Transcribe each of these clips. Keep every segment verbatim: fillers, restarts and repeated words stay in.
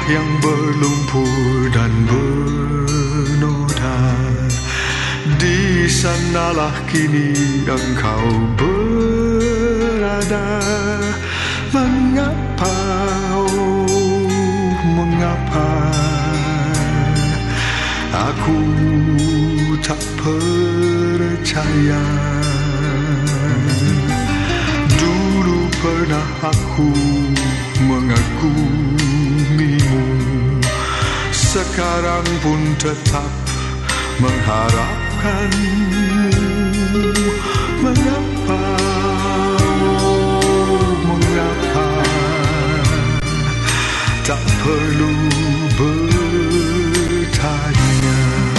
yang berlumpur dan bernoda. Di sanalah kini engkau berada. Mengapa, oh mengapa aku tak percaya? Dulu pernah aku mengagumimu, sekarang pun tetap mengharapkanmu. Mengapa, oh mengapa tak perlu bertanya?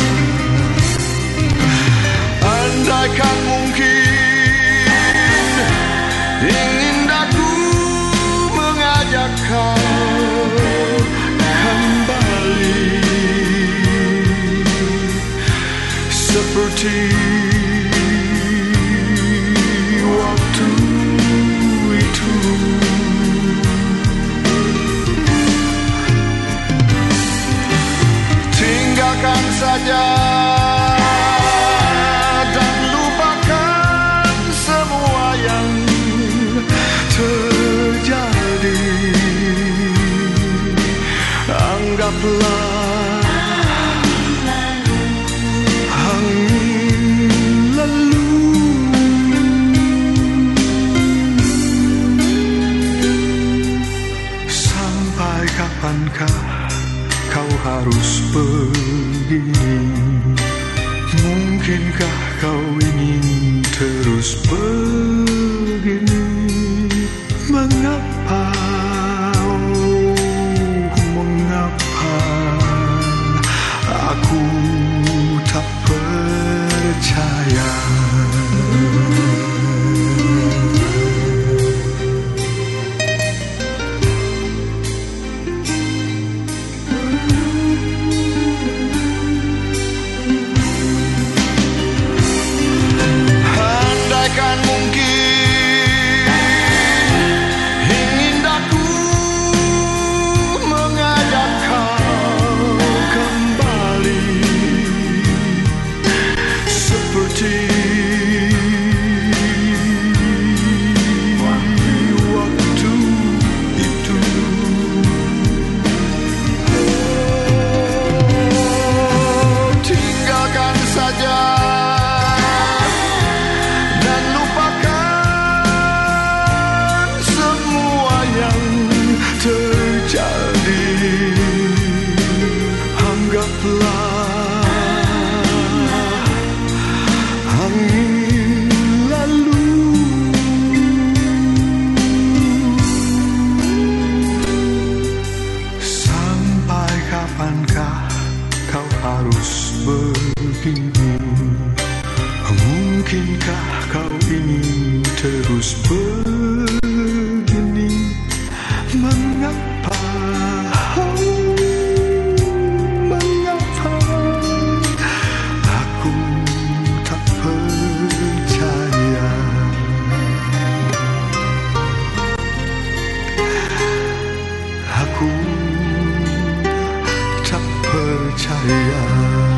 Andaikan mungkin ingin aku mengajak kau kembali seperti waktu itu. Tinggalkan saja dan lupakan semua yang terjadi. Anggaplah kapankah kau harus begini? Mungkinkah kau ingin terus begini? Mengapa, oh mengapa aku tak percaya? Andaikan mungkin ingin aku mengajak kau kembali seperti waktu itu. Oh, tinggalkan saja dan lupakan semua yang terjadi. Anggaplah angin lalu. Sampai kapankah kau harus begini? Mungkinkah kau ingin terus begini? Mengapa, oh, mengapa aku tak percaya? Aku tak percaya.